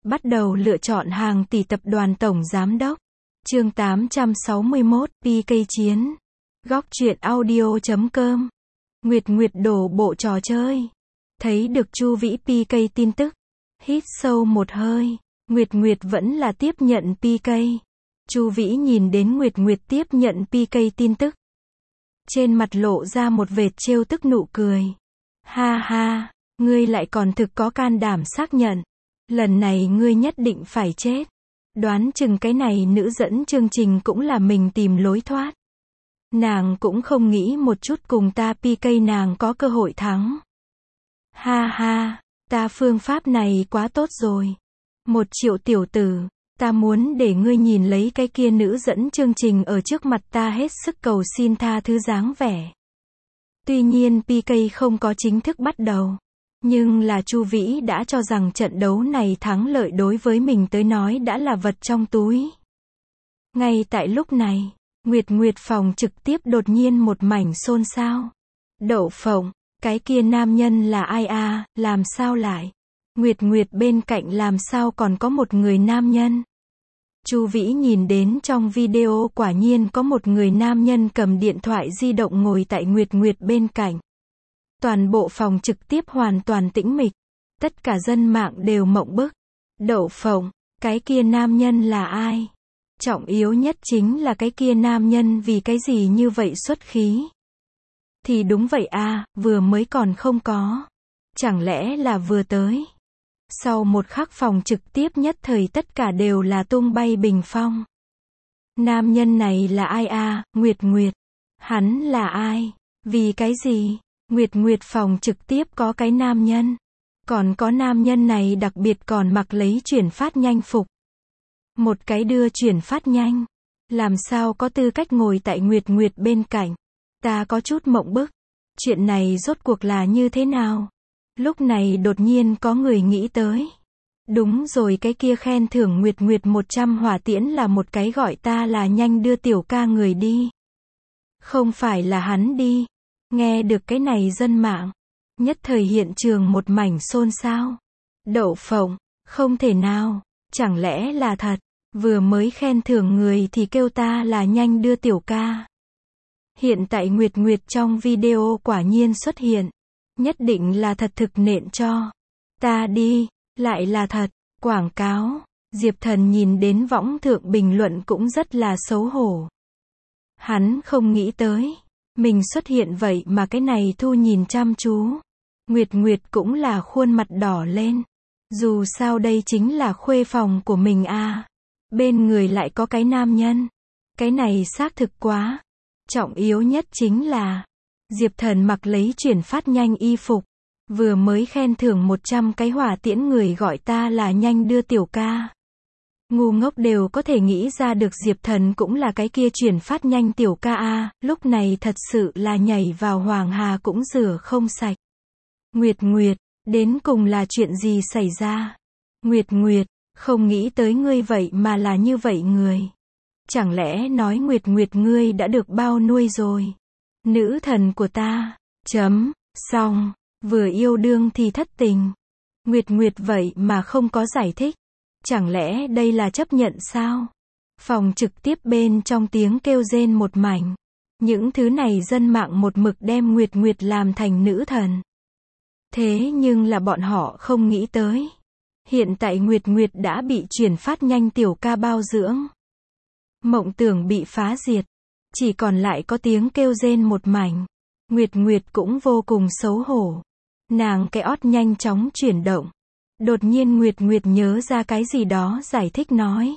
Bắt đầu lựa chọn hàng tỷ tập đoàn tổng giám đốc. Chương 861, PK Chiến. Góc truyện audio.com. Nguyệt Nguyệt đổ bộ trò chơi. Thấy được Chu Vĩ PK tin tức. Hít sâu một hơi. Nguyệt Nguyệt vẫn là tiếp nhận PK. Chu Vĩ nhìn đến Nguyệt Nguyệt tiếp nhận PK tin tức. Trên mặt lộ ra một vệt trêu tức nụ cười. Ha ha, ngươi lại còn thực có can đảm xác nhận. Lần này ngươi nhất định phải chết. Đoán chừng cái này nữ dẫn chương trình cũng là mình tìm lối thoát. Nàng cũng không nghĩ một chút cùng ta PK nàng có cơ hội thắng. Ha ha, ta phương pháp này quá tốt rồi. 1 triệu tiểu tử, ta muốn để ngươi nhìn lấy cái kia nữ dẫn chương trình ở trước mặt ta hết sức cầu xin tha thứ dáng vẻ. Tuy nhiên PK không có chính thức bắt đầu. Nhưng là Chu Vĩ đã cho rằng trận đấu này thắng lợi đối với mình tới nói đã là vật trong túi. Ngay tại lúc này, Nguyệt Nguyệt phòng trực tiếp đột nhiên một mảnh xôn xao. Đậu phộng, cái kia nam nhân là ai à, làm sao lại? Nguyệt Nguyệt bên cạnh làm sao còn có một người nam nhân? Chu Vĩ nhìn đến trong video quả nhiên có một người nam nhân cầm điện thoại di động ngồi tại Nguyệt Nguyệt bên cạnh. Toàn bộ phòng trực tiếp hoàn toàn tĩnh mịch. Tất cả dân mạng đều mộng bức. Đậu phộng, cái kia nam nhân là ai? Trọng yếu nhất chính là cái kia nam nhân vì cái gì như vậy xuất khí? Thì đúng vậy à, vừa mới còn không có. Chẳng lẽ là vừa tới? Sau một khắc phòng trực tiếp nhất thời tất cả đều là tung bay bình phong. Nam nhân này là ai à, Nguyệt Nguyệt? Hắn là ai? Vì cái gì? Nguyệt Nguyệt phòng trực tiếp có cái nam nhân. Còn có nam nhân này đặc biệt còn mặc lấy chuyển phát nhanh phục. Một cái đưa chuyển phát nhanh. Làm sao có tư cách ngồi tại Nguyệt Nguyệt bên cạnh. Ta có chút mộng bức. Chuyện này rốt cuộc là như thế nào? Lúc này đột nhiên có người nghĩ tới. Đúng rồi, cái kia khen thưởng Nguyệt Nguyệt 100 hỏa tiễn là một cái gọi ta là nhanh đưa tiểu ca người đi. Không phải là hắn đi. Nghe được cái này dân mạng. Nhất thời hiện trường một mảnh xôn xao. Đậu phộng, không thể nào. Chẳng lẽ là thật. Vừa mới khen thưởng người thì kêu ta là nhanh đưa tiểu ca. Hiện tại Nguyệt Nguyệt trong video quả nhiên xuất hiện. Nhất định là thật thực nện cho. Ta đi, lại là thật. Quảng cáo. Diệp Thần nhìn đến võng thượng bình luận cũng rất là xấu hổ. Hắn không nghĩ tới. Mình xuất hiện vậy mà cái này thu nhìn chăm chú. Nguyệt Nguyệt cũng là khuôn mặt đỏ lên. Dù sao đây chính là khuê phòng của mình à. Bên người lại có cái nam nhân. Cái này xác thực quá. Trọng yếu nhất chính là Diệp Thần mặc lấy chuyển phát nhanh y phục. Vừa mới khen thưởng 100 cái hỏa tiễn người gọi ta là nhanh đưa tiểu ca. Ngu ngốc đều có thể nghĩ ra được Diệp Thần cũng là cái kia chuyển phát nhanh tiểu ca a, lúc này thật sự là nhảy vào Hoàng Hà cũng rửa không sạch. Nguyệt Nguyệt, đến cùng là chuyện gì xảy ra? Nguyệt Nguyệt, không nghĩ tới ngươi vậy mà là như vậy người. Chẳng lẽ nói Nguyệt Nguyệt ngươi đã được bao nuôi rồi? Nữ thần của ta, xong, vừa yêu đương thì thất tình. Nguyệt Nguyệt vậy mà không có giải thích. Chẳng lẽ đây là chấp nhận sao? Phòng trực tiếp bên trong tiếng kêu rên một mảnh. Những thứ này dân mạng một mực đem Nguyệt Nguyệt làm thành nữ thần. Thế nhưng là bọn họ không nghĩ tới. Hiện tại Nguyệt Nguyệt đã bị chuyển phát nhanh tiểu ca bao dưỡng. Mộng tưởng bị phá diệt. Chỉ còn lại có tiếng kêu rên một mảnh. Nguyệt Nguyệt cũng vô cùng xấu hổ. Nàng cái ót nhanh chóng chuyển động. Đột nhiên Nguyệt Nguyệt nhớ ra cái gì đó giải thích nói.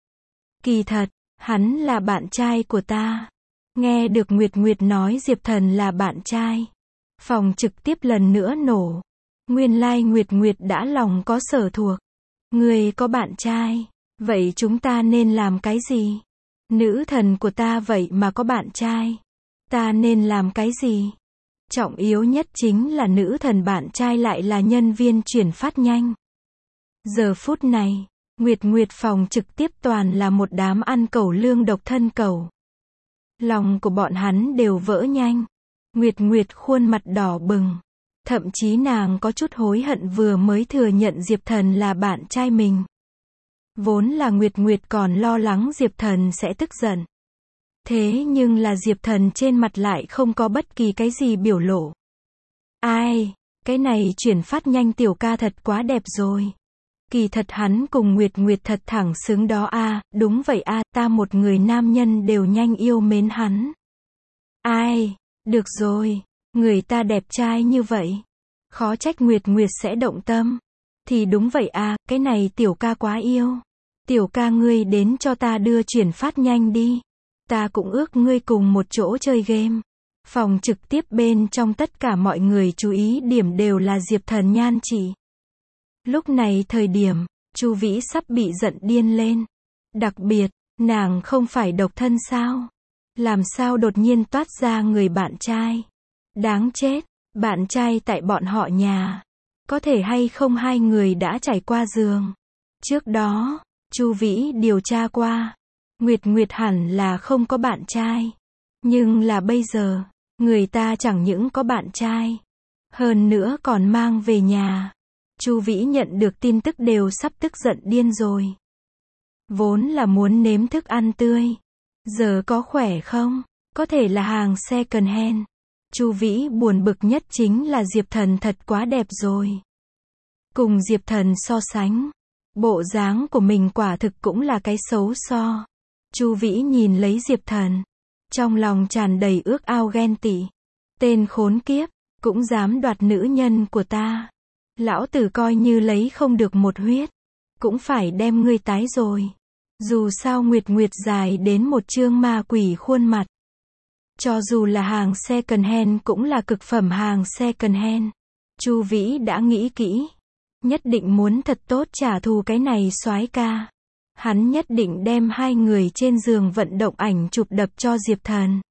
Kỳ thật, hắn là bạn trai của ta. Nghe được Nguyệt Nguyệt nói Diệp Thần là bạn trai. Phòng trực tiếp lần nữa nổ. Nguyên lai Nguyệt Nguyệt đã lòng có sở thuộc. Người có bạn trai. Vậy chúng ta nên làm cái gì? Nữ thần của ta vậy mà có bạn trai. Ta nên làm cái gì? Trọng yếu nhất chính là nữ thần bạn trai lại là nhân viên chuyển phát nhanh. Giờ phút này, Nguyệt Nguyệt phòng trực tiếp toàn là một đám ăn cẩu lương độc thân cẩu. Lòng của bọn hắn đều vỡ nhanh. Nguyệt Nguyệt khuôn mặt đỏ bừng. Thậm chí nàng có chút hối hận vừa mới thừa nhận Diệp Thần là bạn trai mình. Vốn là Nguyệt Nguyệt còn lo lắng Diệp Thần sẽ tức giận. Thế nhưng là Diệp Thần trên mặt lại không có bất kỳ cái gì biểu lộ. Ai, cái này chuyển phát nhanh tiểu ca thật quá đẹp rồi. Kỳ thật hắn cùng Nguyệt Nguyệt thật thẳng xứng đó a, đúng vậy a, ta một người nam nhân đều nhanh yêu mến hắn. Ai, được rồi, người ta đẹp trai như vậy. Khó trách Nguyệt Nguyệt sẽ động tâm. Thì đúng vậy a, cái này tiểu ca quá yêu. Tiểu ca ngươi đến cho ta đưa chuyển phát nhanh đi. Ta cũng ước ngươi cùng một chỗ chơi game. Phòng trực tiếp bên trong tất cả mọi người chú ý điểm đều là Diệp Thần nhan chị. Lúc này thời điểm, Chu Vĩ sắp bị giận điên lên. Đặc biệt, nàng không phải độc thân sao? Làm sao đột nhiên toát ra người bạn trai? Đáng chết, bạn trai tại bọn họ nhà. Có thể hay không hai người đã trải qua giường. Trước đó, Chu Vĩ điều tra qua. Nguyệt Nguyệt hẳn là không có bạn trai. Nhưng là bây giờ, người ta chẳng những có bạn trai. Hơn nữa còn mang về nhà. Chu Vĩ nhận được tin tức đều sắp tức giận điên rồi. Vốn là muốn nếm thức ăn tươi. Giờ có khỏe không? Có thể là hàng second hand. Chu Vĩ buồn bực nhất chính là Diệp Thần thật quá đẹp rồi. Cùng Diệp Thần so sánh, bộ dáng của mình quả thực cũng là cái xấu so. Chu Vĩ nhìn lấy Diệp Thần, trong lòng tràn đầy ước ao ghen tị. Tên khốn kiếp, cũng dám đoạt nữ nhân của ta. Lão tử coi như lấy không được một huyết, cũng phải đem ngươi tái rồi. Dù sao Nguyệt Nguyệt dài đến một chương ma quỷ khuôn mặt. Cho dù là hàng second hand cũng là cực phẩm hàng second hand. Chu Vĩ đã nghĩ kỹ. Nhất định muốn thật tốt trả thù cái này soái ca. Hắn nhất định đem hai người trên giường vận động ảnh chụp đập cho Diệp Thần.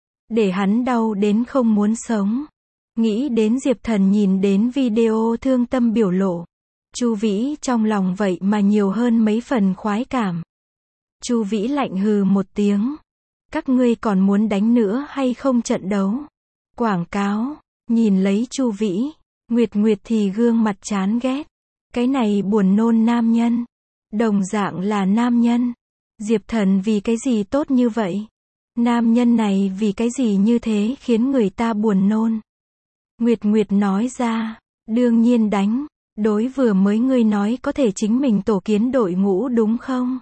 Để hắn đau đến không muốn sống. Nghĩ đến Diệp Thần nhìn đến video thương tâm biểu lộ. Chu Vĩ trong lòng vậy mà nhiều hơn mấy phần khoái cảm. Chu Vĩ lạnh hừ một tiếng. Các ngươi còn muốn đánh nữa hay không trận đấu? Quảng cáo, nhìn lấy Chu Vĩ. Nguyệt Nguyệt thì gương mặt chán ghét. Cái này buồn nôn nam nhân. Đồng dạng là nam nhân. Diệp Thần vì cái gì tốt như vậy? Nam nhân này vì cái gì như thế khiến người ta buồn nôn? Nguyệt Nguyệt nói ra, đương nhiên đánh. Đối vừa mới ngươi nói có thể chính mình tổ kiến đội ngũ đúng không?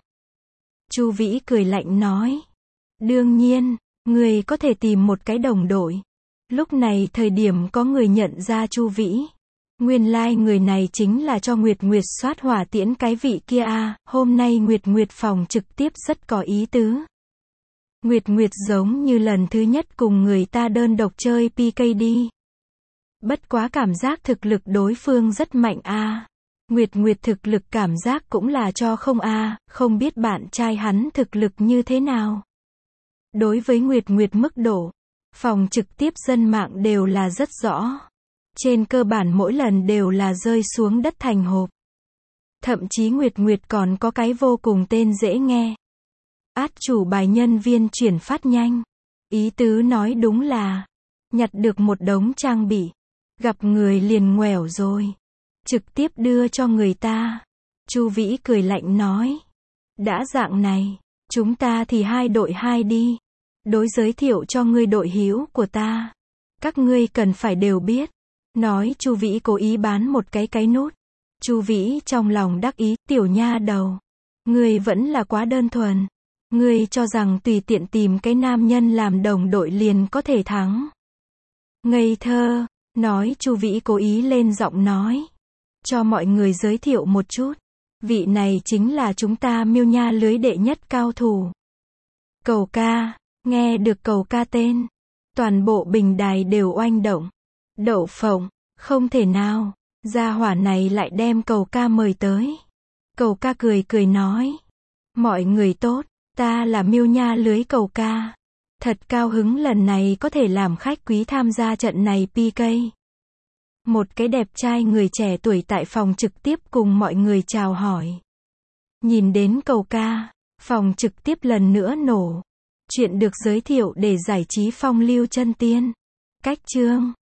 Chu Vĩ cười lạnh nói. Đương nhiên, ngươi có thể tìm một cái đồng đội. Lúc này thời điểm có người nhận ra Chu Vĩ. Nguyên lai người này chính là cho Nguyệt Nguyệt soát hỏa tiễn cái vị kia a. Hôm nay Nguyệt Nguyệt phòng trực tiếp rất có ý tứ. Nguyệt Nguyệt giống như lần thứ nhất cùng người ta đơn độc chơi PK đi. Bất quá cảm giác thực lực đối phương rất mạnh a. Nguyệt Nguyệt thực lực cảm giác cũng là cho không a, không biết bạn trai hắn thực lực như thế nào. Đối với Nguyệt Nguyệt mức độ, phòng trực tiếp dân mạng đều là rất rõ. Trên cơ bản mỗi lần đều là rơi xuống đất thành hộp. Thậm chí Nguyệt Nguyệt còn có cái vô cùng tên dễ nghe. Át chủ bài nhân viên chuyển phát nhanh. Ý tứ nói đúng là nhặt được một đống trang bị, gặp người liền ngoẻo rồi, trực tiếp đưa cho người ta. Chu Vĩ cười lạnh nói, đã dạng này, chúng ta thì 2 đội 2 đi. Đối giới thiệu cho ngươi đội hữu của ta. Các ngươi cần phải đều biết. Nói Chu Vĩ cố ý bán một cái nút. Chu Vĩ trong lòng đắc ý, tiểu nha đầu. Ngươi vẫn là quá đơn thuần. Ngươi cho rằng tùy tiện tìm cái nam nhân làm đồng đội liền có thể thắng. Ngây thơ, nói Chu Vĩ cố ý lên giọng nói. Cho mọi người giới thiệu một chút. Vị này chính là chúng ta Miêu Nha lưới đệ nhất cao thủ. Cầu ca, nghe được cầu ca tên. Toàn bộ bình đài đều oanh động. Đậu phộng, không thể nào, gia hỏa này lại đem cầu ca mời tới. Cầu ca cười cười nói. Mọi người tốt, ta là Miêu Nha lưới cầu ca. Thật cao hứng lần này có thể làm khách quý tham gia trận này PK. Một cái đẹp trai người trẻ tuổi tại phòng trực tiếp cùng mọi người chào hỏi. Nhìn đến cầu ca, phòng trực tiếp lần nữa nổ. Chuyện được giới thiệu để giải trí phong lưu chân tiên. Cách chương